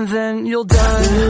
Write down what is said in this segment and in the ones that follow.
and then you'll die.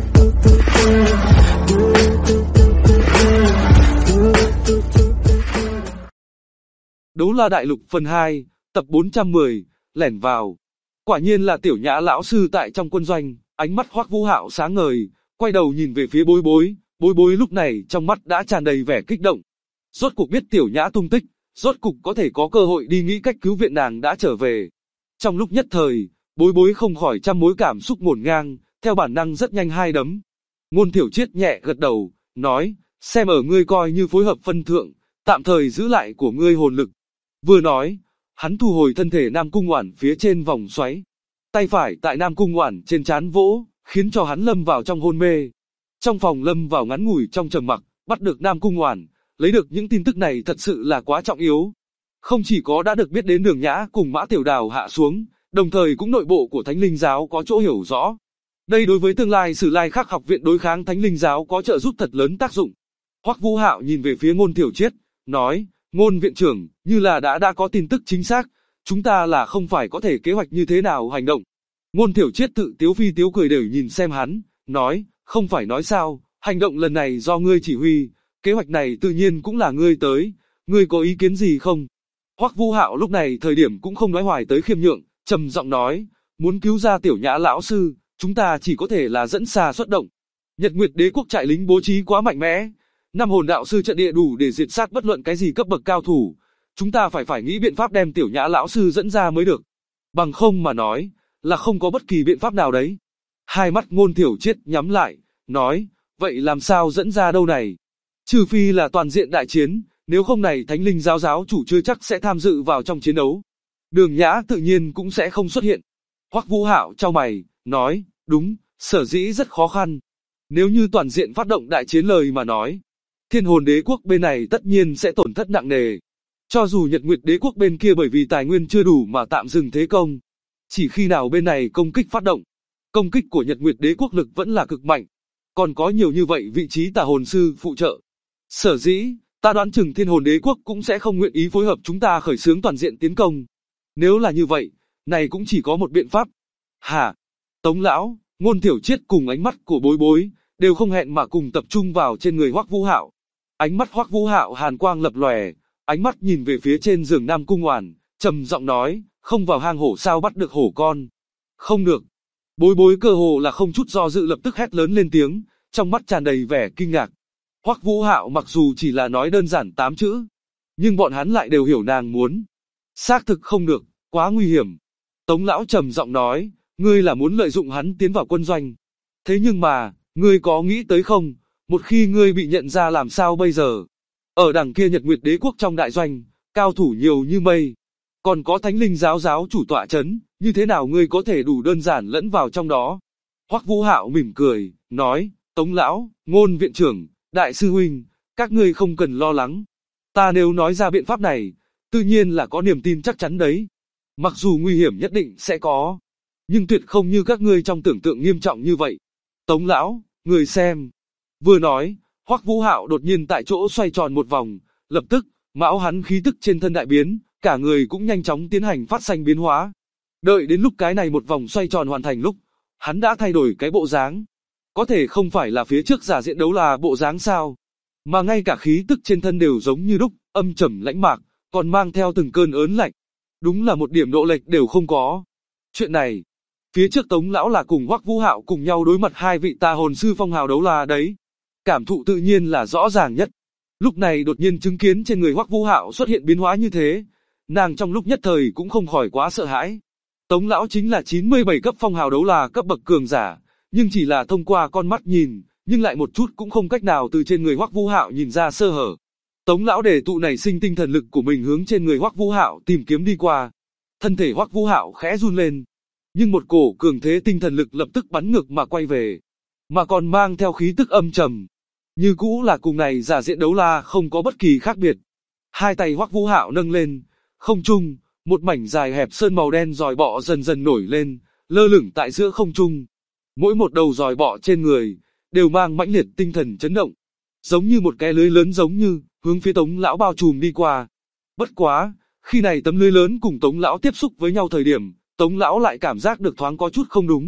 Đấu La Đại Lục phần 2, tập 410, lẻn vào. Quả nhiên là Tiểu Nhã lão sư tại trong quân doanh, ánh mắt Hoắc Vũ Hạo sáng ngời, quay đầu nhìn về phía Bối Bối, Bối Bối lúc này trong mắt đã tràn đầy vẻ kích động. Rốt cuộc biết Tiểu Nhã tung tích, rốt cuộc có thể có cơ hội đi nghĩ cách cứu viện nàng đã trở về. Trong lúc nhất thời, Bối Bối không khỏi trăm mối cảm xúc ngổn ngang, theo bản năng rất nhanh hai đấm. Ngôn Thiểu Triết nhẹ gật đầu, nói, xem ở ngươi coi như phối hợp phân thượng, tạm thời giữ lại của ngươi hồn lực. Vừa nói, hắn thu hồi thân thể Nam Cung Oản phía trên vòng xoáy. Tay phải tại Nam Cung Oản trên trán vỗ, khiến cho hắn lâm vào trong hôn mê. Trong phòng lâm vào ngắn ngủi trong trầm mặc, bắt được Nam Cung Oản, lấy được những tin tức này thật sự là quá trọng yếu. Không chỉ có đã được biết đến Đường Nhã cùng Mã Tiểu Đào hạ xuống, đồng thời cũng nội bộ của Thánh Linh Giáo có chỗ hiểu rõ. Đây đối với tương lai Sử Lai Khắc học viện đối kháng Thánh Linh Giáo có trợ giúp thật lớn tác dụng. Hoắc Vũ Hạo nhìn về phía Ngôn Thiểu Triết, nói, Ngôn viện trưởng, như là đã có tin tức chính xác, chúng ta là không phải có thể kế hoạch như thế nào hành động. Ngôn Thiểu Triết tự tiếu phi tiếu cười đều nhìn xem hắn, nói, không phải nói sao, hành động lần này do ngươi chỉ huy, kế hoạch này tự nhiên cũng là ngươi tới, ngươi có ý kiến gì không? Hoắc Vũ Hạo lúc này thời điểm cũng không nói hoài tới khiêm nhượng, trầm giọng nói, muốn cứu ra Tiểu Nhã lão sư, chúng ta chỉ có thể là dẫn xà xuất động. Nhật Nguyệt Đế quốc trại lính bố trí quá mạnh mẽ, năm hồn đạo sư trận địa đủ để diệt sát bất luận cái gì cấp bậc cao thủ, chúng ta phải nghĩ biện pháp đem Tiểu Nhã lão sư dẫn ra mới được. Bằng không mà nói, là không có bất kỳ biện pháp nào đấy. Hai mắt Ngôn Thiểu Triết nhắm lại, nói, vậy làm sao dẫn ra đâu này? Trừ phi là toàn diện đại chiến, nếu không này Thánh Linh giáo giáo chủ chưa chắc sẽ tham dự vào trong chiến đấu. Đường Nhã tự nhiên cũng sẽ không xuất hiện. Hoắc Vũ Hạo chau mày, nói, đúng, sở dĩ rất khó khăn. Nếu như toàn diện phát động đại chiến lời mà nói, Thiên Hồn Đế quốc bên này tất nhiên sẽ tổn thất nặng nề. Cho dù Nhật Nguyệt Đế quốc bên kia bởi vì tài nguyên chưa đủ mà tạm dừng thế công, chỉ khi nào bên này công kích phát động, công kích của Nhật Nguyệt Đế quốc lực vẫn là cực mạnh, còn có nhiều như vậy vị trí tà hồn sư phụ trợ. Sở dĩ, ta đoán chừng Thiên Hồn Đế quốc cũng sẽ không nguyện ý phối hợp chúng ta khởi xướng toàn diện tiến công. Nếu là như vậy, này cũng chỉ có một biện pháp. Hả? Tống lão, Ngôn Thiểu Triết cùng ánh mắt của Bối Bối đều không hẹn mà cùng tập trung vào trên người Hoắc Vũ Hạo. Ánh mắt Hoắc Vũ Hạo hàn quang lập lòe, ánh mắt nhìn về phía trên giường Nam Cung Oản, trầm giọng nói, không vào hang hổ sao bắt được hổ con? Không được. Bối Bối cơ hồ là không chút do dự lập tức hét lớn lên tiếng, trong mắt tràn đầy vẻ kinh ngạc. Hoắc Vũ Hạo mặc dù chỉ là nói đơn giản 8 chữ, nhưng bọn hắn lại đều hiểu nàng muốn. Xác thực không được, quá nguy hiểm. Tống lão trầm giọng nói, ngươi là muốn lợi dụng hắn tiến vào quân doanh. Thế nhưng mà, ngươi có nghĩ tới không, một khi ngươi bị nhận ra làm sao bây giờ? Ở đằng kia Nhật Nguyệt Đế quốc trong đại doanh, cao thủ nhiều như mây. Còn có Thánh Linh giáo giáo chủ tọa chấn, như thế nào ngươi có thể đủ đơn giản lẫn vào trong đó? Hoắc Vũ Hạo mỉm cười, nói, Tống lão, Ngôn viện trưởng, đại sư huynh, các ngươi không cần lo lắng. Ta nếu nói ra biện pháp này, tự nhiên là có niềm tin chắc chắn đấy. Mặc dù nguy hiểm nhất định sẽ có, nhưng tuyệt không như các ngươi trong tưởng tượng nghiêm trọng như vậy. Tống lão, người xem. Vừa nói, Hoắc Vũ Hạo đột nhiên tại chỗ xoay tròn một vòng, lập tức, mão hắn khí tức trên thân đại biến, cả người cũng nhanh chóng tiến hành phát sinh biến hóa. Đợi đến lúc cái này một vòng xoay tròn hoàn thành lúc, hắn đã thay đổi cái bộ dáng. Có thể không phải là phía trước giả diện đấu là bộ dáng sao, mà ngay cả khí tức trên thân đều giống như đúc, âm trầm lãnh mạc, còn mang theo từng cơn ớn lạnh. Đúng là một điểm độ lệch đều không có. Chuyện này, phía trước Tống lão là cùng Hoắc Vũ Hạo cùng nhau đối mặt hai vị tà hồn sư phong hào đấu la đấy. Cảm thụ tự nhiên là rõ ràng nhất. Lúc này đột nhiên chứng kiến trên người Hoắc Vũ Hạo xuất hiện biến hóa như thế, nàng trong lúc nhất thời cũng không khỏi quá sợ hãi. Tống lão chính là 97 cấp phong hào đấu la cấp bậc cường giả, nhưng chỉ là thông qua con mắt nhìn, nhưng lại một chút cũng không cách nào từ trên người Hoắc Vũ Hạo nhìn ra sơ hở. Tống lão để tụ nảy sinh tinh thần lực của mình hướng trên người Hoắc Vũ Hạo tìm kiếm đi qua. Thân thể Hoắc Vũ Hạo khẽ run lên, nhưng một cổ cường thế tinh thần lực lập tức bắn ngược mà quay về, mà còn mang theo khí tức âm trầm. Như cũ là cùng này giả diện đấu la không có bất kỳ khác biệt. Hai tay Hoắc Vũ Hạo nâng lên, không trung, một mảnh dài hẹp sơn màu đen giòi bọ dần dần nổi lên, lơ lửng tại giữa không trung. Mỗi một đầu giòi bọ trên người đều mang mãnh liệt tinh thần chấn động, giống như một cái lưới lớn giống như hướng phía Tống lão bao trùm đi qua. Bất quá, khi này tấm lưới lớn cùng Tống lão tiếp xúc với nhau thời điểm, Tống lão lại cảm giác được thoáng có chút không đúng.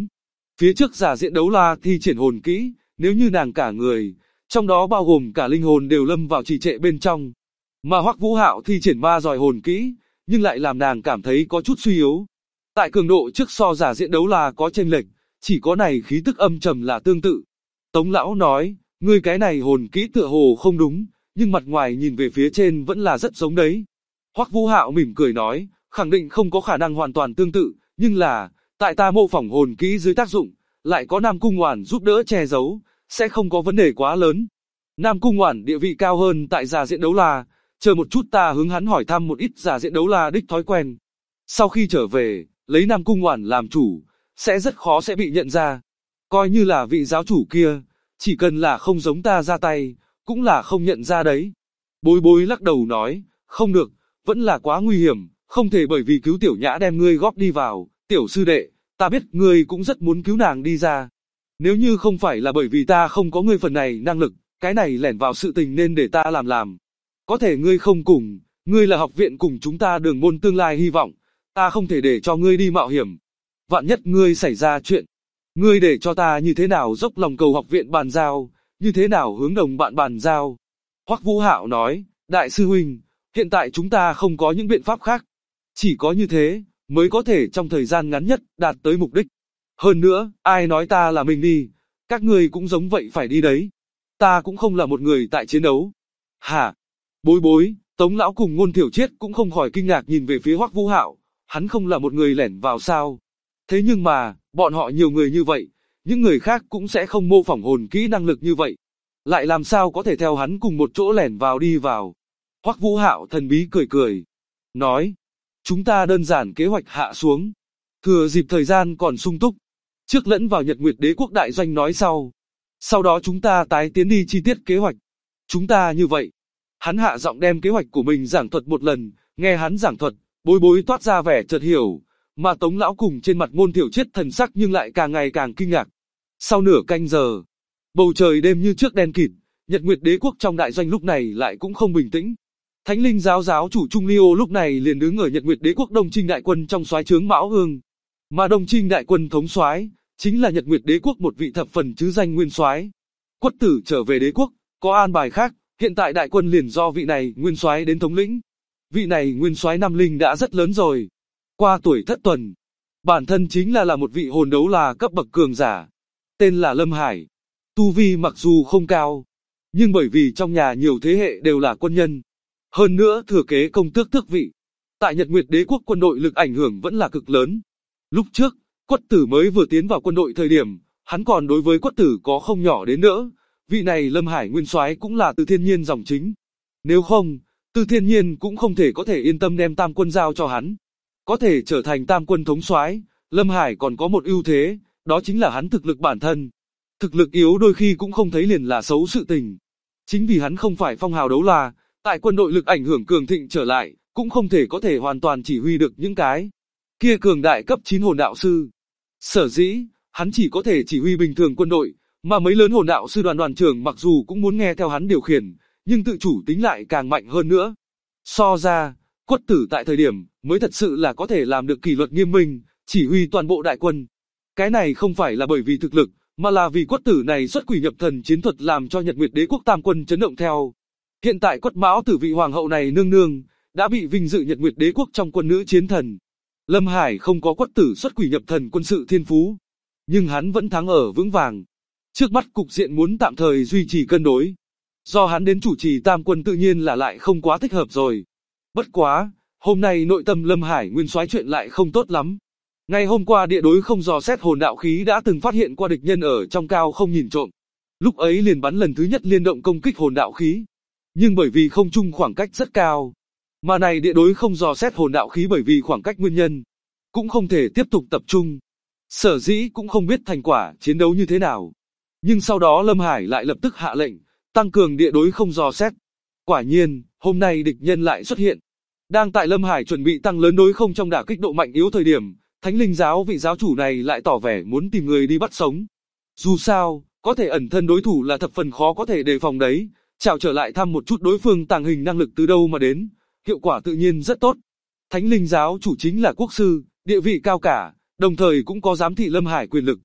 Phía trước giả diện đấu la thi triển hồn kỹ, nếu như nàng cả người, trong đó bao gồm cả linh hồn đều lâm vào trì trệ bên trong. Mà Hoắc Vũ Hạo thi triển ma dòi hồn kỹ, nhưng lại làm nàng cảm thấy có chút suy yếu. Tại cường độ trước so giả diện đấu la có chênh lệch, chỉ có này khí tức âm trầm là tương tự. Tống lão nói, ngươi cái này hồn kỹ tựa hồ không đúng, nhưng mặt ngoài nhìn về phía trên vẫn là rất giống đấy. Hoắc Vũ Hạo mỉm cười nói, khẳng định không có khả năng hoàn toàn tương tự, nhưng là, tại ta mô phỏng hồn kỹ dưới tác dụng, lại có Nam Cung Oản giúp đỡ che giấu, sẽ không có vấn đề quá lớn. Nam Cung Oản địa vị cao hơn tại giả diện đấu la, chờ một chút ta hướng hắn hỏi thăm một ít giả diện đấu la đích thói quen. Sau khi trở về, lấy Nam Cung Oản làm chủ, sẽ rất khó sẽ bị nhận ra. Coi như là vị giáo chủ kia, chỉ cần là không giống ta ra tay, cũng là không nhận ra đấy. Bối Bối lắc đầu nói, không được, vẫn là quá nguy hiểm, không thể bởi vì cứu Tiểu Nhã đem ngươi góp đi vào, Tiểu sư đệ, ta biết ngươi cũng rất muốn cứu nàng đi ra. Nếu như không phải là bởi vì ta không có ngươi phần này năng lực, cái này lẻn vào sự tình nên để ta làm. Có thể ngươi không cùng, ngươi là học viện cùng chúng ta đường môn tương lai hy vọng, ta không thể để cho ngươi đi mạo hiểm. Vạn nhất ngươi xảy ra chuyện, ngươi để cho ta như thế nào dốc lòng cầu học viện bàn giao, như thế nào hướng đồng bạn bàn giao. Hoắc Vũ Hạo nói, đại sư huynh, hiện tại chúng ta không có những biện pháp khác. Chỉ có như thế, mới có thể trong thời gian ngắn nhất, đạt tới mục đích. Hơn nữa, ai nói ta là mình đi, các ngươi cũng giống vậy phải đi đấy. Ta cũng không là một người tại chiến đấu. Hả? Bối Bối, Tống lão cùng Ngôn Thiểu Triết cũng không khỏi kinh ngạc nhìn về phía Hoắc Vũ Hạo, hắn không là một người lẻn vào sao? Thế nhưng mà, bọn họ nhiều người như vậy, những người khác cũng sẽ không mô phỏng hồn kỹ năng lực như vậy. Lại làm sao có thể theo hắn cùng một chỗ lẻn vào đi vào? Hoắc Vũ Hạo thần bí cười cười, nói, chúng ta đơn giản kế hoạch hạ xuống, thừa dịp thời gian còn sung túc, trước lẫn vào Nhật Nguyệt Đế quốc đại doanh nói sau. Sau đó chúng ta tái tiến đi chi tiết kế hoạch. Chúng ta như vậy. Hắn hạ giọng đem kế hoạch của mình giảng thuật một lần, nghe hắn giảng thuật, Bối Bối toát ra vẻ chợt hiểu, mà Tống lão cùng trên mặt Ngôn Thiểu Triết thần sắc nhưng lại càng ngày càng kinh ngạc. Sau nửa canh giờ, bầu trời đêm như trước đen kịt, Nhật Nguyệt Đế quốc trong đại doanh lúc này lại cũng không bình tĩnh. Thánh Linh giáo giáo chủ Trung Liêu lúc này liền đứng ở Nhật Nguyệt Đế quốc Đông Trinh đại quân trong soái trướng Mão Ương, mà Đông Trinh đại quân thống soái chính là Nhật Nguyệt Đế quốc một vị thập phần chứ danh nguyên soái. Quất Tử trở về đế quốc, có an bài khác, hiện tại đại quân liền do vị này nguyên soái đến thống lĩnh. Vị này nguyên soái năm linh đã rất lớn rồi, qua tuổi thất tuần, bản thân chính là một vị hồn đấu la cấp bậc cường giả, tên là Lâm Hải. Tu vi mặc dù không cao, nhưng bởi vì trong nhà nhiều thế hệ đều là quân nhân, hơn nữa thừa kế công tước tước vị, tại Nhật Nguyệt Đế quốc quân đội lực ảnh hưởng vẫn là cực lớn. Lúc trước, Quất Tử mới vừa tiến vào quân đội thời điểm, hắn còn đối với Quất Tử có không nhỏ đến nữa. Vị này Lâm Hải nguyên soái cũng là Từ Thiên Nhiên dòng chính. Nếu không, Từ Thiên Nhiên cũng không thể có thể yên tâm đem tam quân giao cho hắn. Có thể trở thành tam quân thống soái, Lâm Hải còn có một ưu thế, đó chính là hắn thực lực bản thân. Thực lực yếu đôi khi cũng không thấy liền là xấu sự tình. Chính vì hắn không phải phong hào đấu la, tại quân đội lực ảnh hưởng cường thịnh trở lại, cũng không thể có thể hoàn toàn chỉ huy được những cái kia cường đại cấp 9 hồn đạo sư. Sở dĩ, hắn chỉ có thể chỉ huy bình thường quân đội, mà mấy lớn hồn đạo sư đoàn trưởng mặc dù cũng muốn nghe theo hắn điều khiển, nhưng tự chủ tính lại càng mạnh hơn nữa. So ra, Quất Tử tại thời điểm mới thật sự là có thể làm được kỷ luật nghiêm minh, chỉ huy toàn bộ đại quân. Cái này không phải là bởi vì thực lực, mà là vì Quất Tử này xuất quỷ nhập thần chiến thuật làm cho Nhật Nguyệt Đế quốc tam quân chấn động theo. Hiện tại Quất Mão Tử vị hoàng hậu này nương nương đã bị vinh dự Nhật Nguyệt Đế quốc trong quân nữ chiến thần. Lâm Hải không có Quất Tử xuất quỷ nhập thần quân sự thiên phú, nhưng hắn vẫn thắng ở vững vàng. Trước mắt cục diện muốn tạm thời duy trì cân đối. Do hắn đến chủ trì tam quân tự nhiên là lại không quá thích hợp rồi. Bất quá, hôm nay nội tâm Lâm Hải nguyên soái chuyện lại không tốt lắm. Ngày hôm qua địa đối không dò xét hồn đạo khí đã từng phát hiện qua địch nhân ở trong cao không nhìn trộm. Lúc ấy liền bắn lần thứ nhất liên động công kích hồn đạo khí. Nhưng bởi vì không trung khoảng cách rất cao, mà này địa đối không dò xét hồn đạo khí bởi vì khoảng cách nguyên nhân, cũng không thể tiếp tục tập trung. Sở dĩ cũng không biết thành quả chiến đấu như thế nào. Nhưng sau đó Lâm Hải lại lập tức hạ lệnh, tăng cường địa đối không dò xét. Quả nhiên, hôm nay địch nhân lại xuất hiện. Đang tại Lâm Hải chuẩn bị tăng lớn đối không trong đả kích độ mạnh yếu thời điểm, Thánh Linh giáo vị giáo chủ này lại tỏ vẻ muốn tìm người đi bắt sống. Dù sao, có thể ẩn thân đối thủ là thập phần khó có thể đề phòng đấy, chào trở lại thăm một chút đối phương tàng hình năng lực từ đâu mà đến, hiệu quả tự nhiên rất tốt. Thánh Linh giáo chủ chính là quốc sư, địa vị cao cả, đồng thời cũng có giám thị Lâm Hải quyền lực.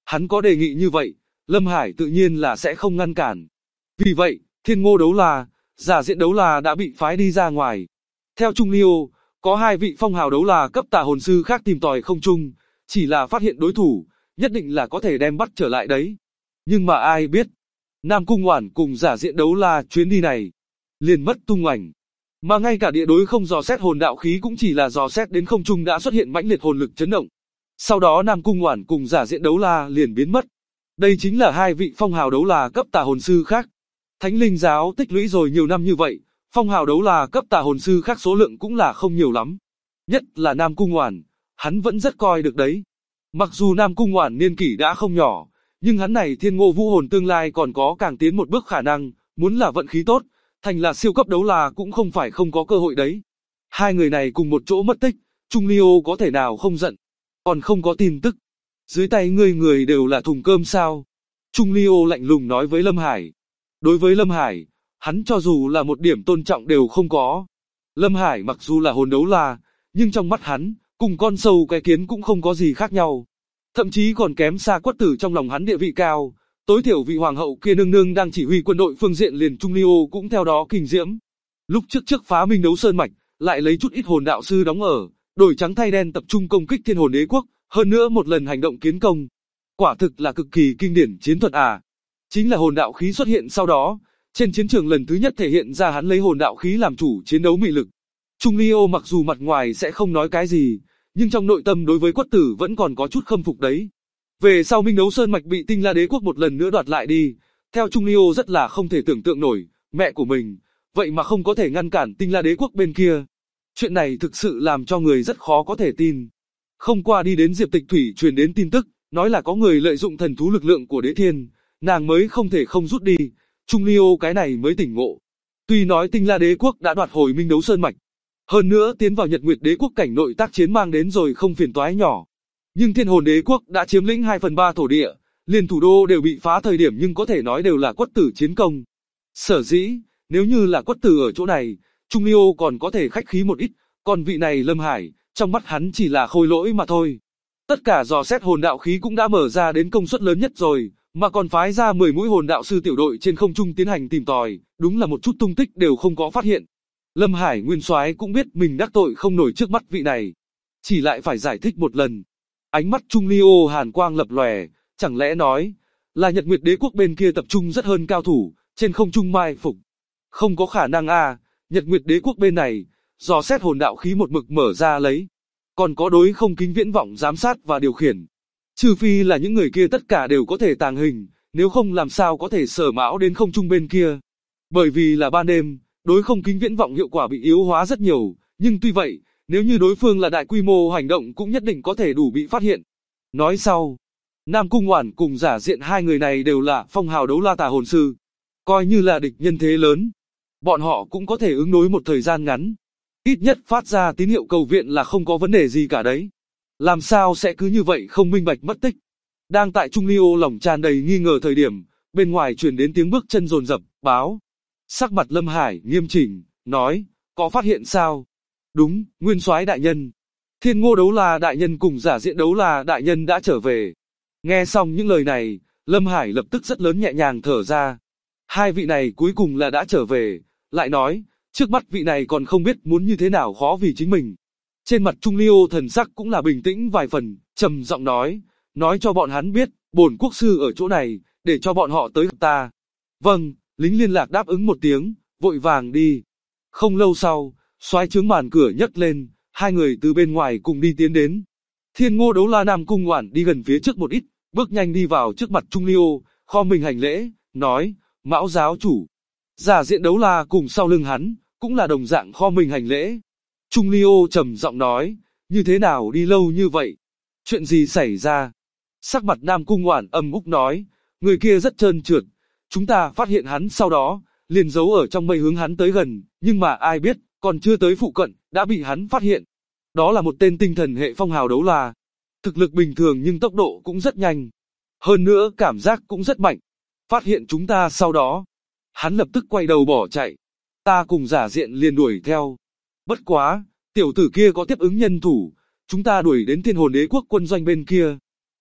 Hắn có đề nghị như vậy, Lâm Hải tự nhiên là sẽ không ngăn cản. Vì vậy, Thiên Ngô Đấu La, Giả Diện Đấu La đã bị phái đi ra ngoài. Theo Trung Liêu, có 2 vị phong hào đấu la cấp tà hồn sư khác tìm tòi không trung, chỉ là phát hiện đối thủ, nhất định là có thể đem bắt trở lại đấy. Nhưng mà ai biết, Nam Cung Oản cùng Giả Diện Đấu La chuyến đi này liền mất tung ảnh, mà ngay cả địa đối không dò xét hồn đạo khí cũng chỉ là dò xét đến không trung đã xuất hiện mãnh liệt hồn lực chấn động. Sau đó Nam Cung Oản cùng Giả Diện Đấu La liền biến mất. Đây chính là 2 vị phong hào đấu la cấp tà hồn sư khác. Thánh Linh giáo tích lũy rồi nhiều năm như vậy, phong hào đấu la cấp tà hồn sư khác số lượng cũng là không nhiều lắm. Nhất là Nam Cung Oản, hắn vẫn rất coi được đấy. Mặc dù Nam Cung Oản niên kỷ đã không nhỏ, nhưng hắn này Thiên Ngô Vũ Hồn tương lai còn có càng tiến một bước khả năng, muốn là vận khí tốt, thành là siêu cấp đấu la cũng không phải không có cơ hội đấy. 2 người này cùng một chỗ mất tích, Trung Liêu có thể nào không giận, còn không có tin tức. Dưới tay ngươi người đều là thùng cơm sao? Trung Liêu lạnh lùng nói với Lâm Hải. Đối với Lâm Hải, hắn cho dù là một điểm tôn trọng đều không có. Lâm Hải mặc dù là hồn đấu la, nhưng trong mắt hắn, cùng con sâu cái kiến cũng không có gì khác nhau. Thậm chí còn kém xa Quất Tử trong lòng hắn địa vị cao, tối thiểu vị hoàng hậu kia nương nương đang chỉ huy quân đội phương diện liền Trung Liêu cũng theo đó kinh diễm. Lúc trước phá Minh Đấu Sơn Mạch, lại lấy chút ít hồn đạo sư đóng ở, đổi trắng thay đen tập trung công kích Thiên Hồn Đế Quốc, hơn nữa một lần hành động kiến công. Quả thực là cực kỳ kinh điển chiến thuật à. Chính là hồn đạo khí xuất hiện sau đó, trên chiến trường lần thứ nhất thể hiện ra hắn lấy hồn đạo khí làm chủ chiến đấu mị lực. Trung Liêu mặc dù mặt ngoài sẽ không nói cái gì, nhưng trong nội tâm đối với Quất Tử vẫn còn có chút khâm phục đấy. Về sau Minh Đấu Sơn Mạch bị Tinh La Đế Quốc một lần nữa đoạt lại đi, theo Trung Liêu rất là không thể tưởng tượng nổi, mẹ của mình, vậy mà không có thể ngăn cản Tinh La Đế Quốc bên kia. Chuyện này thực sự làm cho người rất khó có thể tin. Không qua đi đến Diệp Tịch Thủy truyền đến tin tức, nói là có người lợi dụng thần thú lực lượng của Đế Thiên, nàng mới không thể không rút đi, Trung Liêu cái này mới tỉnh ngộ. Tuy nói Tinh La Đế Quốc đã đoạt hồi Minh Đấu Sơn Mạch, hơn nữa tiến vào Nhật Nguyệt Đế Quốc cảnh nội tác chiến mang đến rồi không phiền toái nhỏ. Nhưng Thiên Hồn Đế Quốc đã chiếm lĩnh 2/3 thổ địa, liền thủ đô đều bị phá thời điểm nhưng có thể nói đều là Quất Tử chiến công. Sở dĩ, nếu như là Quất Tử ở chỗ này, Trung Liêu còn có thể khách khí một ít, còn vị này Lâm Hải, trong mắt hắn chỉ là khôi lỗi mà thôi. Tất cả dò xét hồn đạo khí cũng đã mở ra đến công suất lớn nhất rồi, mà còn phái ra 10 mũi hồn đạo sư tiểu đội trên không trung tiến hành tìm tòi, đúng là một chút tung tích đều không có phát hiện. Lâm Hải nguyên soái cũng biết mình đắc tội không nổi trước mắt vị này, chỉ lại phải giải thích một lần. Ánh mắt Trung Liêu hàn quang lập lòe, chẳng lẽ nói là Nhật Nguyệt Đế Quốc bên kia tập trung rất hơn cao thủ, trên không trung mai phục. Không có khả năng à, Nhật Nguyệt Đế Quốc bên này, dò xét hồn đạo khí một mực mở ra lấy, còn có đối không kính viễn vọng giám sát và điều khiển. Trừ phi là những người kia tất cả đều có thể tàng hình, nếu không làm sao có thể sở mão đến không trung bên kia. Bởi vì là ban đêm, đối không kính viễn vọng hiệu quả bị yếu hóa rất nhiều, nhưng tuy vậy, nếu như đối phương là đại quy mô hành động cũng nhất định có thể đủ bị phát hiện. Nói sau, Nam Cung Oản cùng Giả Diện 2 người này đều là phong hào đấu la tà hồn sư, coi như là địch nhân thế lớn, bọn họ cũng có thể ứng đối một thời gian ngắn. Ít nhất phát ra tín hiệu cầu viện là không có vấn đề gì cả đấy. Làm sao sẽ cứ như vậy không minh bạch mất tích. Đang tại Trung Liêu lòng tràn đầy nghi ngờ thời điểm, bên ngoài truyền đến tiếng bước chân dồn dập, báo. Sắc mặt Lâm Hải nghiêm chỉnh, nói, có phát hiện sao? Đúng, nguyên soái đại nhân. Thiên Ngô Đấu La đại nhân cùng Giả Diện Đấu La đại nhân đã trở về. Nghe xong những lời này, Lâm Hải lập tức rất lớn nhẹ nhàng thở ra. 2 vị này cuối cùng là đã trở về, lại nói, trước mắt vị này còn không biết muốn như thế nào khó vì chính mình. Trên mặt Trung Liêu thần sắc cũng là bình tĩnh vài phần, trầm giọng nói cho bọn hắn biết, bổn quốc sư ở chỗ này, để cho bọn họ tới gặp ta. Vâng, lính liên lạc đáp ứng một tiếng, vội vàng đi. Không lâu sau, soái trướng màn cửa nhấc lên, 2 người từ bên ngoài cùng đi tiến đến. Thiên Ngô Đấu La Nam Cung Oản đi gần phía trước một ít, bước nhanh đi vào trước mặt Trung Liêu, kho mình hành lễ, nói, Mão giáo chủ. Giả Diện Đấu La cùng sau lưng hắn, cũng là đồng dạng kho mình hành lễ. Trung Liêu trầm giọng nói, như thế nào đi lâu như vậy? Chuyện gì xảy ra? Sắc mặt Nam Cung Oản âm úc nói, người kia rất trơn trượt, chúng ta phát hiện hắn sau đó, liền giấu ở trong mây hướng hắn tới gần, nhưng mà ai biết, còn chưa tới phụ cận, đã bị hắn phát hiện. Đó là một tên tinh thần hệ phong hào đấu la, thực lực bình thường nhưng tốc độ cũng rất nhanh. Hơn nữa cảm giác cũng rất mạnh. Phát hiện chúng ta sau đó, hắn lập tức quay đầu bỏ chạy. Ta cùng Giả Diện liền đuổi theo. Bất quá, tiểu tử kia có tiếp ứng nhân thủ, chúng ta đuổi đến Thiên Hồn Đế Quốc quân doanh bên kia.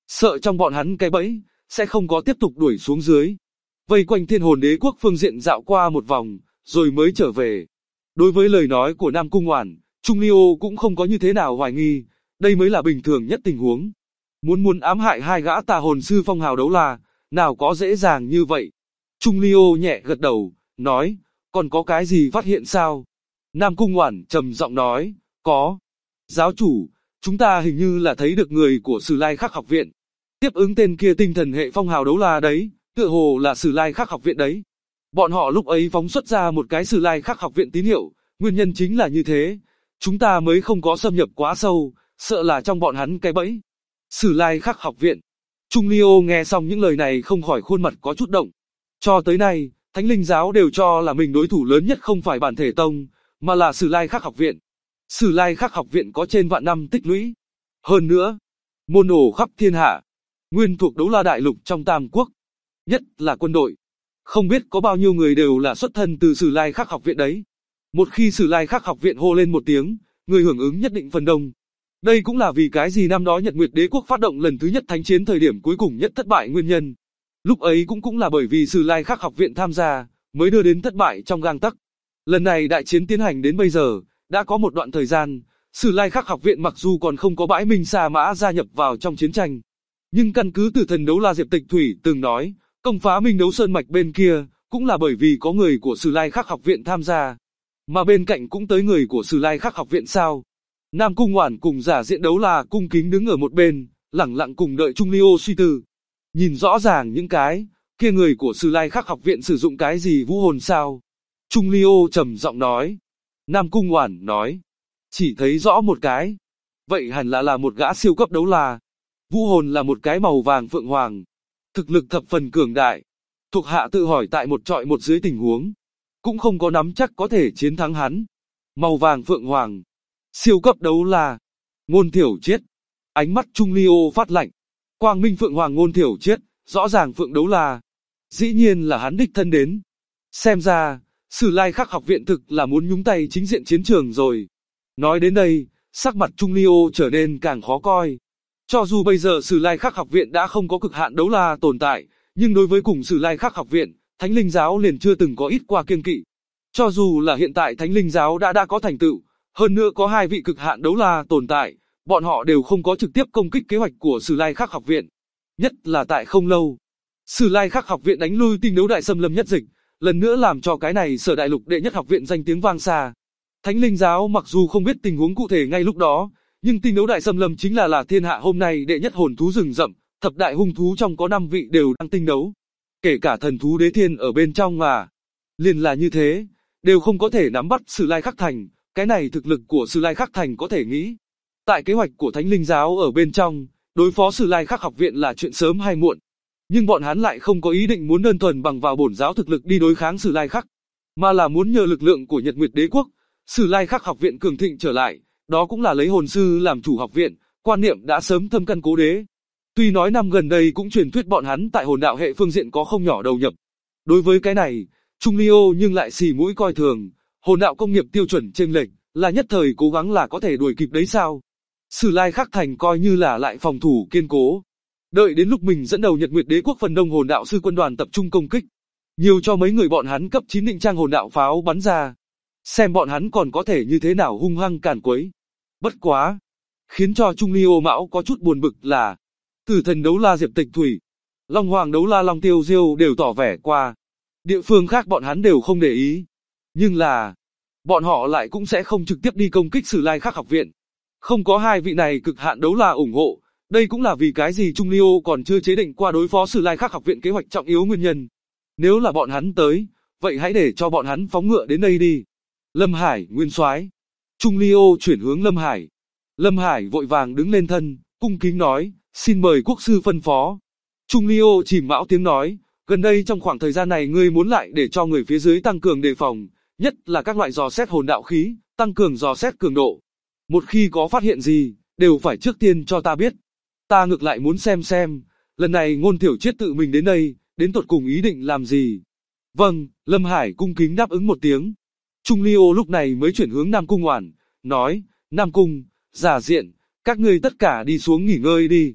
Sợ trong bọn hắn cái bẫy, sẽ không có tiếp tục đuổi xuống dưới. Vây quanh Thiên Hồn Đế Quốc phương diện dạo qua một vòng, rồi mới trở về. Đối với lời nói của Nam Cung Oản, Trung Ly Ô cũng không có như thế nào hoài nghi, đây mới là bình thường nhất tình huống. Muốn ám hại hai gã tà hồn sư phong hào đấu la, nào có dễ dàng như vậy. Trung Ly Ô nhẹ gật đầu, nói, còn có cái gì phát hiện sao? Nam Cung Oản trầm giọng nói, có. Giáo chủ, chúng ta hình như là thấy được người của Sử Lai Khắc học viện. Tiếp ứng tên kia tinh thần hệ phong hào đấu la đấy, tựa hồ là Sử Lai Khắc học viện đấy. Bọn họ lúc ấy phóng xuất ra một cái Sử Lai Khắc học viện tín hiệu, nguyên nhân chính là như thế. Chúng ta mới không có xâm nhập quá sâu, sợ là trong bọn hắn cái bẫy. Sử Lai Khắc học viện. Trung Ly Ô nghe xong những lời này không khỏi khuôn mặt có chút động. Cho tới nay, Thánh Linh giáo đều cho là mình đối thủ lớn nhất không phải Bản Thể Tông, mà là Sử Lai Khắc học viện. Sử Lai Khắc học viện có trên vạn năm tích lũy. Hơn nữa, môn đồ khắp thiên hạ, nguyên thuộc Đấu La Đại Lục trong Tam Quốc, nhất là quân đội. Không biết có bao nhiêu người đều là xuất thân từ Sử Lai Khắc học viện đấy. Một khi Sử Lai Khắc học viện hô lên một tiếng, người hưởng ứng nhất định phần đông. Đây cũng là vì cái gì năm đó Nhật Nguyệt Đế quốc phát động lần thứ nhất thánh chiến thời điểm cuối cùng nhất thất bại nguyên nhân. Lúc ấy cũng là bởi vì Sử Lai Khắc học viện tham gia, mới đưa đến thất bại trong gang tấc. Lần này đại chiến tiến hành đến bây giờ, đã có một đoạn thời gian, Sử Lai Khắc học viện mặc dù còn không có bãi minh Sa Mã gia nhập vào trong chiến tranh, nhưng căn cứ Tử Thần Đấu La Diệp Tịch Thủy từng nói, công phá Minh Đấu Sơn mạch bên kia, cũng là bởi vì có người của Sử Lai Khắc học viện tham gia, mà bên cạnh cũng tới người của Sử Lai Khắc học viện sao? Nam Cung Oản cùng Giả Diện Đấu La cung kính đứng ở một bên, lẳng lặng cùng đợi Trung Ly Ô suy tư. Nhìn rõ ràng những cái kia người của Sử Lai Khắc học viện sử dụng cái gì vũ hồn sao? Trung Ly Ô trầm giọng nói. Nam Cung Oản nói, chỉ thấy rõ một cái. Vậy hẳn là một gã siêu cấp đấu la. Vũ hồn là một cái màu vàng phượng hoàng. Thực lực thập phần cường đại. Thuộc hạ tự hỏi tại một trọi một dưới tình huống, cũng không có nắm chắc có thể chiến thắng hắn. Màu vàng phượng hoàng, siêu cấp đấu la. Ngôn Thiểu Triết. Ánh mắt Trung Ly Ô phát lạnh. Quang Minh Phượng Hoàng Ngôn Thiểu Triết, rõ ràng phượng đấu la. Dĩ nhiên là hắn đích thân đến. Xem ra, Sử Lai Khắc học viện thực là muốn nhúng tay chính diện chiến trường rồi. Nói đến đây, sắc mặt Trung Ly Ô trở nên càng khó coi. Cho dù bây giờ Sử Lai Khắc học viện đã không có cực hạn đấu la tồn tại, nhưng đối với cùng Sử Lai Khắc học viện, Thánh Linh giáo liền chưa từng có ít qua kiêng kỵ. Cho dù là hiện tại Thánh Linh giáo đã có thành tựu, hơn nữa có hai vị cực hạn đấu la tồn tại, bọn họ đều không có trực tiếp công kích kế hoạch của Sử Lai Khắc học viện. Nhất là tại không lâu, Sử Lai Khắc học viện đánh lui Tinh Đấu Đại Xâm Lâm Nhất Dịch, lần nữa làm cho cái này Sở Đại Lục đệ nhất học viện danh tiếng vang xa. Thánh Linh giáo mặc dù không biết tình huống cụ thể ngay lúc đó, nhưng Tinh Đấu Đại Xâm Lâm chính là thiên hạ hôm nay đệ nhất hồn thú rừng rậm, thập đại hung thú trong có 5 vị đều đang tinh đấu, kể cả thần thú đế thiên ở bên trong mà. Liền là như thế, đều không có thể nắm bắt Sử Lai Khắc thành, cái này thực lực của Sử Lai Khắc thành có thể nghĩ. Tại kế hoạch của Thánh Linh giáo ở bên trong, đối phó Sử Lai Khắc học viện là chuyện sớm hay muộn. Nhưng bọn hắn lại không có ý định muốn đơn thuần bằng vào bổn giáo thực lực đi đối kháng Sử Lai Khắc, mà là muốn nhờ lực lượng của Nhật Nguyệt Đế quốc, Sử Lai Khắc học viện cường thịnh trở lại, đó cũng là lấy hồn sư làm chủ học viện, quan niệm đã sớm thâm căn cố đế. Tuy nói năm gần đây cũng truyền thuyết bọn hắn tại hồn đạo hệ phương diện có không nhỏ đầu nhập. Đối với cái này, Trung Ly Ô nhưng lại xì mũi coi thường, hồn đạo công nghiệp tiêu chuẩn chênh lệch, là nhất thời cố gắng là có thể đuổi kịp đấy sao? Sử Lai Khắc thành coi như là lại phòng thủ kiên cố. Đợi đến lúc mình dẫn đầu Nhật Nguyệt Đế quốc phần đông hồn đạo sư quân đoàn tập trung công kích, nhiều cho mấy người bọn hắn cấp 9 định trang hồn đạo pháo bắn ra, xem bọn hắn còn có thể như thế nào hung hăng càn quấy. Bất quá, khiến cho Trung Ly Ô Mão có chút buồn bực là, Tử Thần Đấu La Diệp Tịch Thủy, Long Hoàng Đấu La Long Tiêu Diêu đều tỏ vẻ qua, địa phương khác bọn hắn đều không để ý, nhưng là, bọn họ lại cũng sẽ không trực tiếp đi công kích Sử Lai Khắc học viện. Không có hai vị này cực hạn đấu la ủng hộ, đây cũng là vì cái gì Trung Ly Ô còn chưa chế định qua đối phó Sử Lai Khắc học viện kế hoạch trọng yếu nguyên nhân. Nếu là bọn hắn tới, vậy hãy để cho bọn hắn phóng ngựa đến đây đi. Lâm Hải, nguyên soái. Trung Ly Ô chuyển hướng Lâm Hải. Lâm Hải vội vàng đứng lên thân, cung kính nói, xin mời quốc sư phân phó. Trung Ly Ô chìm mão tiếng nói, gần đây trong khoảng thời gian này ngươi muốn lại để cho người phía dưới tăng cường đề phòng, nhất là các loại dò xét hồn đạo khí, tăng cường dò xét cường độ. Một khi có phát hiện gì, đều phải trước tiên cho ta biết. Ta ngược lại muốn xem, lần này Ngôn Thiểu Triết tự mình đến đây, đến tột cùng ý định làm gì. Vâng, Lâm Hải cung kính đáp ứng một tiếng. Trung Ly Ô lúc này mới chuyển hướng Nam Cung Oản, nói, Nam Cung, Giả Diện, các ngươi tất cả đi xuống nghỉ ngơi đi.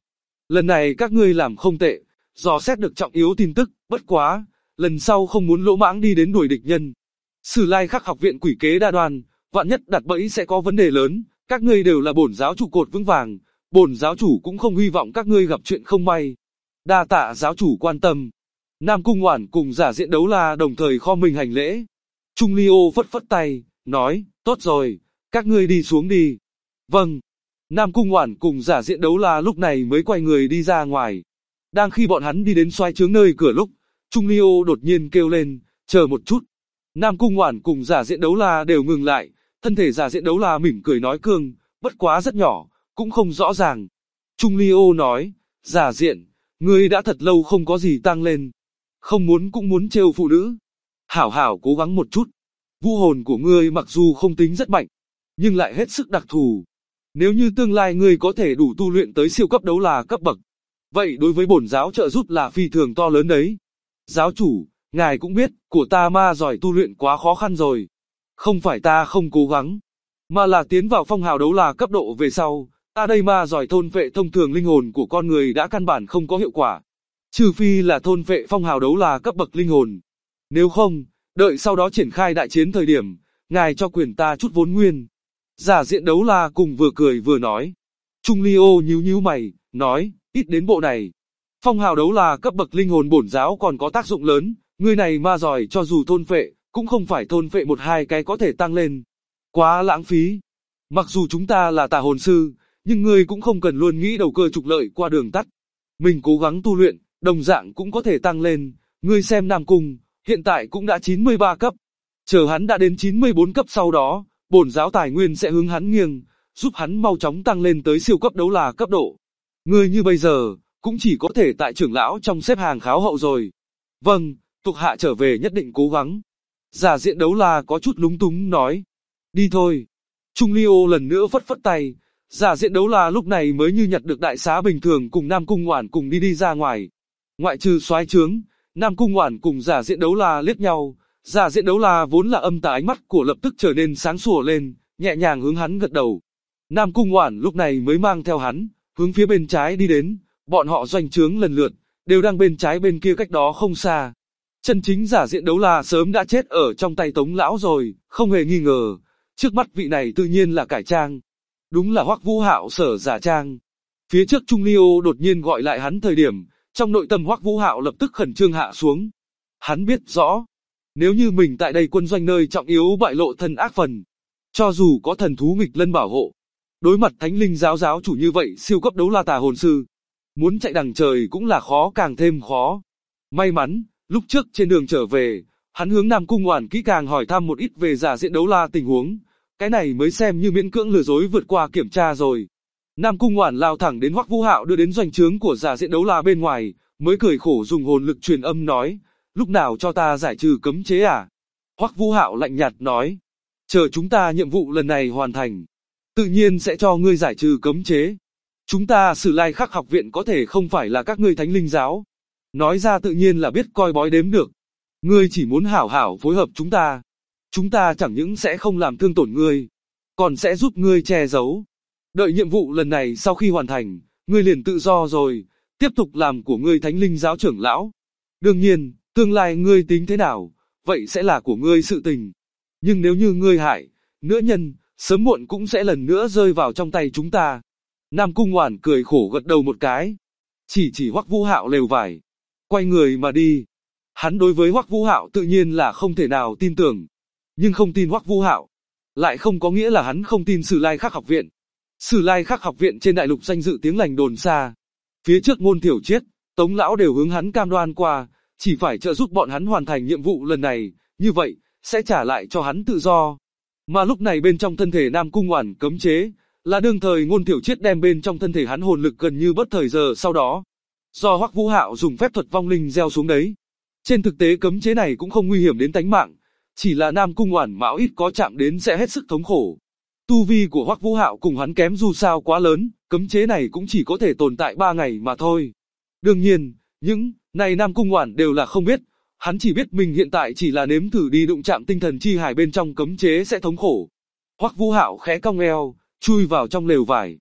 Lần này các ngươi làm không tệ, dò xét được trọng yếu tin tức, bất quá, lần sau không muốn lỗ mãng đi đến đuổi địch nhân. Sử Lai Khắc học viện quỷ kế đa đoan, vạn nhất đặt bẫy sẽ có vấn đề lớn, các ngươi đều là bổn giáo trụ cột vững vàng, bổn giáo chủ cũng không hy vọng các ngươi gặp chuyện không may. Đa tạ giáo chủ quan tâm. Nam Cung Oản cùng Giả Diện Đấu La đồng thời khom mình hành lễ. Trung Ly Ô phất phất tay, nói, tốt rồi, các ngươi đi xuống đi. Vâng. Nam Cung Oản cùng Giả Diện Đấu La lúc này mới quay người đi ra ngoài. Đang khi bọn hắn đi đến xoáy trướng nơi cửa lúc, Trung Ly Ô đột nhiên kêu lên, chờ một chút. Nam Cung Oản cùng Giả Diện Đấu La đều ngừng lại, thân thể Giả Diện Đấu La mỉm cười nói cương, bất quá rất nhỏ, cũng không rõ ràng. Trung Ly Ô nói, Giả Diện, ngươi đã thật lâu không có gì tăng lên, không muốn cũng muốn trêu phụ nữ. Hảo hảo cố gắng một chút. Vũ hồn của ngươi mặc dù không tính rất mạnh, nhưng lại hết sức đặc thù. Nếu như tương lai ngươi có thể đủ tu luyện tới siêu cấp đấu la cấp bậc, vậy đối với bổn giáo trợ giúp là phi thường to lớn đấy. Giáo chủ, ngài cũng biết, của ta ma giỏi tu luyện quá khó khăn rồi. Không phải ta không cố gắng, mà là tiến vào phong hào đấu la cấp độ về sau, ta đây ma giỏi thôn phệ thông thường linh hồn của con người đã căn bản không có hiệu quả. Trừ phi là thôn phệ phong hào đấu la cấp bậc linh hồn. Nếu không, đợi sau đó triển khai đại chiến thời điểm, ngài cho quyền ta chút vốn nguyên. Giả Diện Đấu La cùng vừa cười vừa nói. Trung Ly Ô nhíu nhíu mày, nói, ít đến bộ này. Phong hào đấu la cấp bậc linh hồn bổn giáo còn có tác dụng lớn, người này ma giỏi cho dù thôn phệ, cũng không phải thôn phệ một hai cái có thể tăng lên. Quá lãng phí. Mặc dù chúng ta là tà hồn sư, nhưng ngươi cũng không cần luôn nghĩ đầu cơ trục lợi qua đường tắt. Mình cố gắng tu luyện, đồng dạng cũng có thể tăng lên. Ngươi xem Nam Cung, hiện tại cũng đã 93 cấp. Chờ hắn đã đến 94 cấp sau đó, bổn giáo tài nguyên sẽ hướng hắn nghiêng, giúp hắn mau chóng tăng lên tới siêu cấp đấu la cấp độ. Ngươi như bây giờ, cũng chỉ có thể tại trưởng lão trong xếp hàng kháo hậu rồi. Vâng, thuộc hạ trở về nhất định cố gắng. Giả Diện Đấu La có chút lúng túng nói. Đi thôi. Trung Ly Ô lần nữa phất phất tay. Giả Diện Đấu La lúc này mới như nhặt được đại xá bình thường cùng Nam Cung Oản cùng đi ra ngoài. Ngoại trừ soái trướng, Nam Cung Oản cùng Giả Diện Đấu La liếc nhau. Giả Diện Đấu La vốn là âm tà ánh mắt của lập tức trở nên sáng sủa lên, nhẹ nhàng hướng hắn gật đầu. Nam Cung Oản lúc này mới mang theo hắn, hướng phía bên trái đi đến, bọn họ doanh trướng lần lượt, đều đang bên trái bên kia cách đó không xa. Chân chính Giả Diện Đấu La sớm đã chết ở trong tay Tống lão rồi, không hề nghi ngờ, trước mắt vị này tự nhiên là cải trang. Đúng là Hoắc Vũ Hạo sở giả trang. Phía trước Trung Ly Ô đột nhiên gọi lại hắn thời điểm, trong nội tâm Hoắc Vũ Hạo lập tức khẩn trương hạ xuống. Hắn biết rõ, nếu như mình tại đây quân doanh nơi trọng yếu bại lộ thân ác phần, cho dù có thần thú nghịch lân bảo hộ, đối mặt Thánh Linh giáo giáo chủ như vậy siêu cấp đấu la tà hồn sư, muốn chạy đằng trời cũng là khó càng thêm khó. May mắn, lúc trước trên đường trở về, hắn hướng Nam Cung Oản kỹ càng hỏi thăm một ít về Giả Diện Đấu La tình huống, cái này mới xem như miễn cưỡng lừa dối vượt qua kiểm tra rồi. Nam Cung Oản lao thẳng đến Hoắc Vũ Hạo đưa đến doanh trướng của Giả Diện Đấu La bên ngoài, mới cười khổ dùng hồn lực truyền âm nói, lúc nào cho ta giải trừ cấm chế à? Hoắc Vũ Hạo lạnh nhạt nói, chờ chúng ta nhiệm vụ lần này hoàn thành, tự nhiên sẽ cho ngươi giải trừ cấm chế. Chúng ta Sử Lai Khắc học viện có thể không phải là các ngươi Thánh Linh giáo. Nói ra tự nhiên là biết coi bói đếm được. Ngươi chỉ muốn hảo hảo phối hợp chúng ta. Chúng ta chẳng những sẽ không làm thương tổn ngươi, còn sẽ giúp ngươi che giấu. Đợi nhiệm vụ lần này sau khi hoàn thành, ngươi liền tự do rồi, tiếp tục làm của ngươi Thánh Linh giáo trưởng lão. Đương nhiên, tương lai ngươi tính thế nào, vậy sẽ là của ngươi sự tình. Nhưng nếu như ngươi hại, nữ nhân, sớm muộn cũng sẽ lần nữa rơi vào trong tay chúng ta. Nam Cung Oản cười khổ gật đầu một cái, chỉ Hoắc Vũ Hạo lều vải, quay người mà đi. Hắn đối với Hoắc Vũ Hạo tự nhiên là không thể nào tin tưởng, nhưng không tin Hoắc Vũ Hạo, lại không có nghĩa là hắn không tin Sử Lai Khắc học viện. Sử Lai Khắc học viện trên đại lục danh dự tiếng lành đồn xa. Phía trước Ngôn Thiểu Triết, Tống lão đều hướng hắn cam đoan qua, chỉ phải trợ giúp bọn hắn hoàn thành nhiệm vụ lần này, như vậy sẽ trả lại cho hắn tự do. Mà lúc này bên trong thân thể Nam Cung Oản cấm chế, là đương thời Ngôn Thiểu Triết đem bên trong thân thể hắn hồn lực gần như bất thời giờ sau đó, do Hoắc Vũ Hạo dùng phép thuật vong linh gieo xuống đấy. Trên thực tế cấm chế này cũng không nguy hiểm đến tánh mạng, chỉ là Nam Cung Oản mạo ít có chạm đến sẽ hết sức thống khổ. Tu vi của Hoắc Vũ Hạo cùng hắn kém dù sao quá lớn, cấm chế này cũng chỉ có thể tồn tại 3 ngày mà thôi. Đương nhiên, những này Nam Cung Oản đều là không biết, hắn chỉ biết mình hiện tại chỉ là nếm thử đi đụng chạm tinh thần chi hải bên trong cấm chế sẽ thống khổ. Hoắc Vũ Hạo khẽ cong eo, chui vào trong lều vải.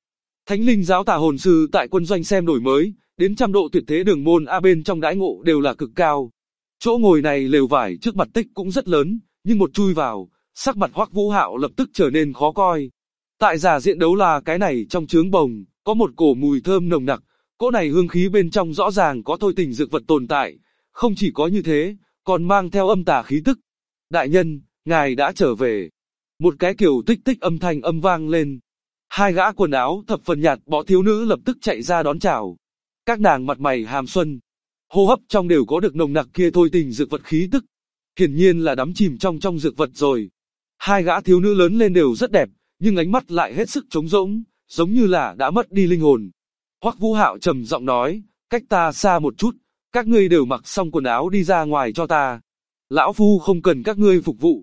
Thánh linh giáo tà hồn sư tại quân doanh xem đổi mới, đến trăm độ tuyệt thế đường môn A bên trong đãi ngộ đều là cực cao. Chỗ ngồi này lều vải trước mặt tích cũng rất lớn, nhưng một chui vào, sắc mặt Hoắc Vũ Hạo lập tức trở nên khó coi. Tại giả diện đấu la cái này trong trướng bồng, có một cổ mùi thơm nồng nặc, cỗ này hương khí bên trong rõ ràng có thôi tình dược vật tồn tại, không chỉ có như thế, còn mang theo âm tà khí tức. Đại nhân, ngài đã trở về. Một cái kiểu tích tích âm thanh âm vang lên. Hai gã quần áo thập phần nhạt bó thiếu nữ lập tức chạy ra đón chào. Các nàng mặt mày hàm xuân, hô hấp trong đều có được nồng nặc kia thôi tình dược vật khí tức. Hiển nhiên là đắm chìm trong dược vật rồi. Hai gã thiếu nữ lớn lên đều rất đẹp, nhưng ánh mắt lại hết sức trống rỗng, giống như là đã mất đi linh hồn. Hoắc Vũ Hạo trầm giọng nói, cách ta xa một chút, các ngươi đều mặc xong quần áo đi ra ngoài cho ta. Lão phu không cần các ngươi phục vụ.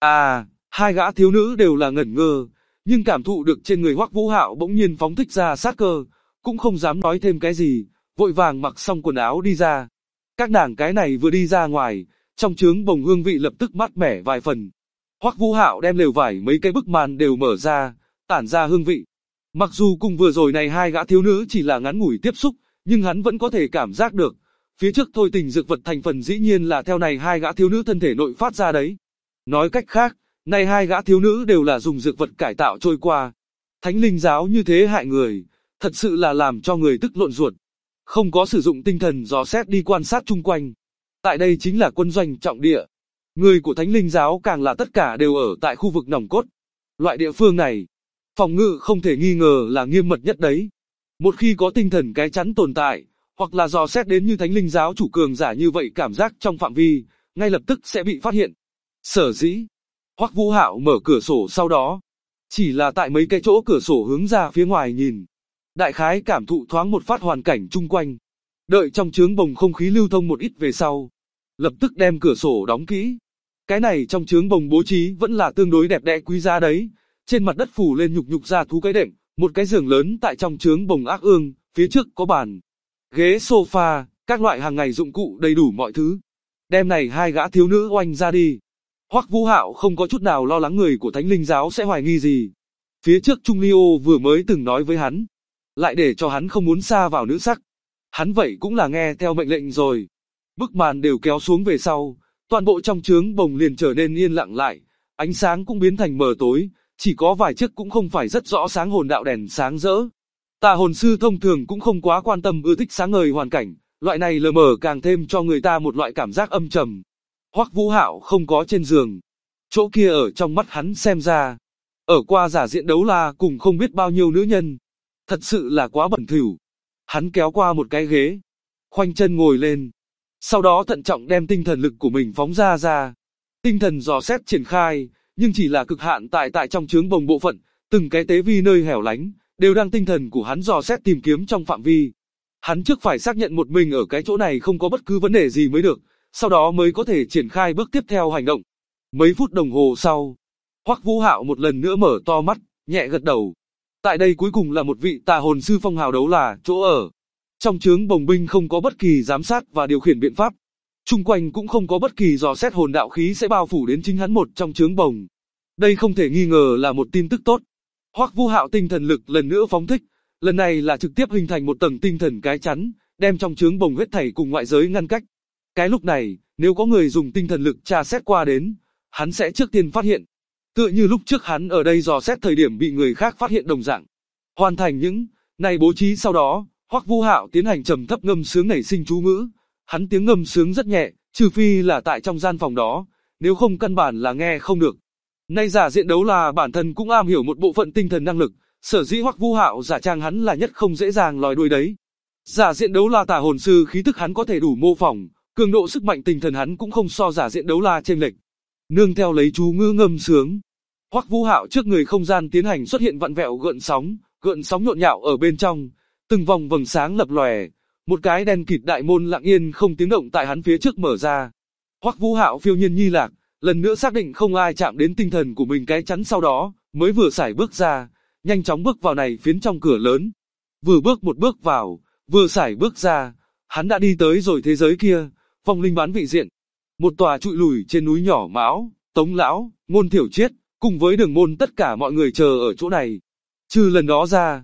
Hai gã thiếu nữ đều là ngẩn ngơ, nhưng cảm thụ được trên người Hoắc Vũ Hạo bỗng nhiên phóng thích ra sát cơ, cũng không dám nói thêm cái gì, vội vàng mặc xong quần áo đi ra. Các nàng cái này vừa đi ra ngoài, trong trướng bồng hương vị lập tức mát mẻ vài phần. Hoắc Vũ Hạo đem lều vải mấy cái bức màn đều mở ra, tản ra hương vị. Mặc dù cùng vừa rồi này hai gã thiếu nữ chỉ là ngắn ngủi tiếp xúc, nhưng hắn vẫn có thể cảm giác được. Phía trước thôi tình dược vật thành phần dĩ nhiên là theo này hai gã thiếu nữ thân thể nội phát ra đấy. Nói cách khác, này hai gã thiếu nữ đều là dùng dược vật cải tạo trôi qua. Thánh linh giáo như thế hại người, thật sự là làm cho người tức lộn ruột. Không có sử dụng tinh thần dò xét đi quan sát chung quanh. Tại đây chính là quân doanh trọng địa. Người của thánh linh giáo càng là tất cả đều ở tại khu vực nòng cốt. Loại địa phương này, phòng ngự không thể nghi ngờ là nghiêm mật nhất đấy. Một khi có tinh thần cái chắn tồn tại, hoặc là dò xét đến như thánh linh giáo chủ cường giả như vậy cảm giác trong phạm vi, ngay lập tức sẽ bị phát hiện. Sở dĩ, Hoắc Vũ Hạo mở cửa sổ sau đó, chỉ là tại mấy cái chỗ cửa sổ hướng ra phía ngoài nhìn. Đại khái cảm thụ thoáng một phát hoàn cảnh chung quanh. Đợi trong trướng bồng không khí lưu thông một ít về sau, lập tức đem cửa sổ đóng kỹ. Cái này trong trướng bồng bố trí vẫn là tương đối đẹp đẽ quý giá đấy. Trên mặt đất phủ lên nhục da thú cái đệm, một cái giường lớn tại trong trướng bồng ác ương, phía trước có bàn, ghế sofa, các loại hàng ngày dụng cụ đầy đủ mọi thứ. Đem này hai gã thiếu nữ oanh ra đi. Hoắc Vũ Hạo không có chút nào lo lắng người của Thánh linh giáo sẽ hoài nghi gì. Phía trước Trung Liêu vừa mới từng nói với hắn, lại để cho hắn không muốn xa vào nữ sắc. Hắn vậy cũng là nghe theo mệnh lệnh rồi. Bức màn đều kéo xuống về sau, toàn bộ trong trướng bồng liền trở nên yên lặng lại, ánh sáng cũng biến thành mờ tối, chỉ có vài chiếc cũng không phải rất rõ sáng hồn đạo đèn sáng rỡ. Tà hồn sư thông thường cũng không quá quan tâm ưa thích sáng ngời hoàn cảnh, loại này lờ mờ càng thêm cho người ta một loại cảm giác âm trầm. Hoắc Vũ Hạo không có trên giường, chỗ kia ở trong mắt hắn xem ra, ở qua giả diện đấu la cùng không biết bao nhiêu nữ nhân, thật sự là quá bẩn thỉu. Hắn kéo qua một cái ghế, khoanh chân ngồi lên, sau đó thận trọng đem tinh thần lực của mình phóng ra. Tinh thần dò xét triển khai, nhưng chỉ là cực hạn tại trong trướng bồng bộ phận, từng cái tế vi nơi hẻo lánh, đều đang tinh thần của hắn dò xét tìm kiếm trong phạm vi. Hắn trước phải xác nhận một mình ở cái chỗ này không có bất cứ vấn đề gì mới được, sau đó mới có thể triển khai bước tiếp theo hành động. Mấy phút đồng hồ sau, Hoắc Vũ Hạo một lần nữa mở to mắt, nhẹ gật đầu. Tại đây cuối cùng là một vị tà hồn sư phong hào đấu là chỗ ở. Trong trướng bồng binh không có bất kỳ giám sát và điều khiển biện pháp. Chung quanh cũng không có bất kỳ dò xét hồn đạo khí sẽ bao phủ đến chính hắn một trong trướng bồng. Đây không thể nghi ngờ là một tin tức tốt. Hoắc Vũ Hạo tinh thần lực lần nữa phóng thích, lần này là trực tiếp hình thành một tầng tinh thần cái chắn, đem trong trướng bồng hết thảy cùng ngoại giới ngăn cách. Cái lúc này, nếu có người dùng tinh thần lực tra xét qua đến, hắn sẽ trước tiên phát hiện. Tựa như lúc trước hắn ở đây dò xét thời điểm bị người khác phát hiện đồng dạng. Hoàn thành những này bố trí sau đó, Hoắc Vũ Hạo tiến hành trầm thấp ngâm sướng nảy sinh chú ngữ. Hắn tiếng ngâm sướng rất nhẹ, trừ phi là tại trong gian phòng đó, nếu không căn bản là nghe không được. Nay giả diện đấu là bản thân cũng am hiểu một bộ phận tinh thần năng lực, sở dĩ Hoắc Vũ Hạo giả trang hắn là nhất không dễ dàng lòi đuôi đấy. Giả diện đấu la tà hồn sư khí tức hắn có thể đủ mô phỏng, cường độ sức mạnh tinh thần hắn cũng không so giả diện đấu la chênh lệch. Nương theo lấy chú ngữ ngâm sướng, Hoắc Vũ Hạo trước người không gian tiến hành xuất hiện vặn vẹo gợn sóng nhộn nhạo ở bên trong, từng vòng vầng sáng lập lòe, một cái đen kịt đại môn lặng yên không tiếng động tại hắn phía trước mở ra. Hoắc Vũ Hạo phiêu nhiên nhi lạc, lần nữa xác định không ai chạm đến tinh thần của mình cái chắn sau đó, mới vừa sải bước ra, nhanh chóng bước vào này phiến trong cửa lớn. Vừa bước một bước vào, vừa sải bước ra, hắn đã đi tới rồi thế giới kia, vong linh bán vị diện. Một tòa trụi lùi trên núi nhỏ Mão, Tống Lão, Ngôn Thiểu Triết, cùng với Đường Môn tất cả mọi người chờ ở chỗ này. Trừ lần đó ra,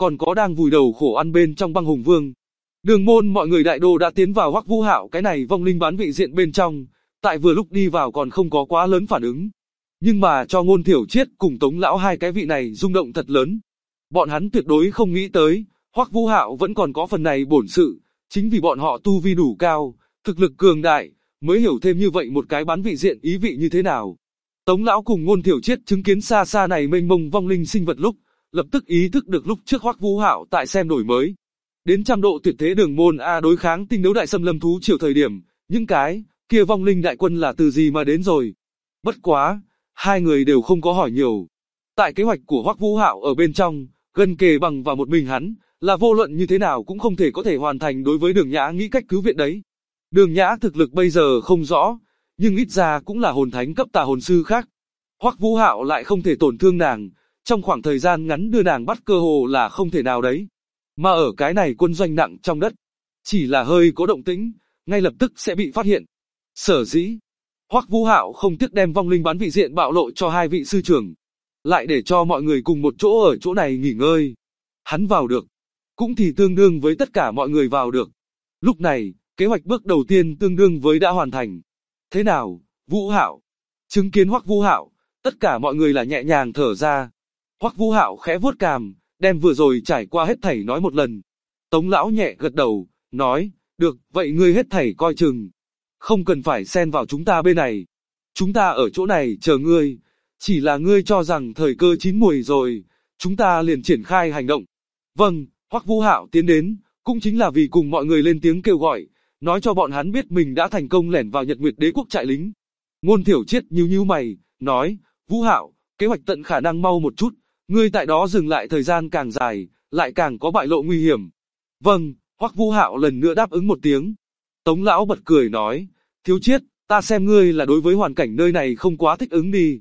còn có đang vùi đầu khổ ăn bên trong Băng Hùng Vương. Đường môn mọi người đại đô đã tiến vào Hoắc Vũ Hạo cái này vong linh bán vị diện bên trong, tại vừa lúc đi vào còn không có quá lớn phản ứng. Nhưng mà cho Ngôn Thiểu Triết cùng Tống lão hai cái vị này rung động thật lớn. Bọn hắn tuyệt đối không nghĩ tới, Hoắc Vũ Hạo vẫn còn có phần này bổn sự, chính vì bọn họ tu vi đủ cao, thực lực cường đại, mới hiểu thêm như vậy một cái bán vị diện ý vị như thế nào. Tống lão cùng Ngôn Thiểu Triết chứng kiến xa xa này mênh mông vong linh sinh vật lúc, lập tức ý thức được lúc trước Hoắc Vũ Hạo tại xem đổi mới. Đến trăm độ tuyệt thế đường môn A đối kháng tinh đấu đại xâm lâm thú triều thời điểm, những cái kia vong linh đại quân là từ gì mà đến rồi. Bất quá, hai người đều không có hỏi nhiều. Tại kế hoạch của Hoắc Vũ Hạo ở bên trong, gần kề bằng vào một mình hắn, là vô luận như thế nào cũng không thể có thể hoàn thành đối với Đường Nhã nghĩ cách cứu viện đấy. Đường Nhã thực lực bây giờ không rõ, nhưng ít ra cũng là hồn thánh cấp tà hồn sư khác. Hoắc Vũ Hạo lại không thể tổn thương nàng, trong khoảng thời gian ngắn đưa nàng bắt cơ hồ là không thể nào đấy. Mà ở cái này quân doanh nặng trong đất, chỉ là hơi có động tĩnh, ngay lập tức sẽ bị phát hiện. Sở dĩ, Hoắc Vũ Hạo không tiếc đem vong linh bán vị diện bạo lộ cho hai vị sư trưởng, lại để cho mọi người cùng một chỗ ở chỗ này nghỉ ngơi. Hắn vào được, cũng thì tương đương với tất cả mọi người vào được. Lúc này, kế hoạch bước đầu tiên tương đương với đã hoàn thành. Thế nào, Vũ Hạo? Chứng kiến Hoắc Vũ Hạo, tất cả mọi người là nhẹ nhàng thở ra. Hoắc Vũ Hạo khẽ vuốt cằm, đem vừa rồi trải qua hết thảy nói một lần. Tống lão nhẹ gật đầu, nói, được, vậy ngươi hết thảy coi chừng. Không cần phải xen vào chúng ta bên này. Chúng ta ở chỗ này chờ ngươi. Chỉ là ngươi cho rằng thời cơ chín muồi rồi, chúng ta liền triển khai hành động. Vâng, Hoắc Vũ Hạo tiến đến, cũng chính là vì cùng mọi người lên tiếng kêu gọi, nói cho bọn hắn biết mình đã thành công lẻn vào Nhật Nguyệt Đế quốc trại lính. Ngôn Thiểu Triết nhíu mày, nói, Vũ Hạo, kế hoạch tận khả năng mau một chút, ngươi tại đó dừng lại thời gian càng dài, lại càng có bại lộ nguy hiểm. Vâng, Hoắc Vũ Hạo lần nữa đáp ứng một tiếng. Tống lão bật cười nói, Thiếu Triết, ta xem ngươi là đối với hoàn cảnh nơi này không quá thích ứng đi.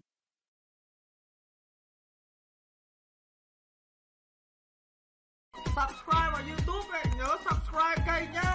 Subscribe vào YouTube này, nhớ subscribe kênh nhá.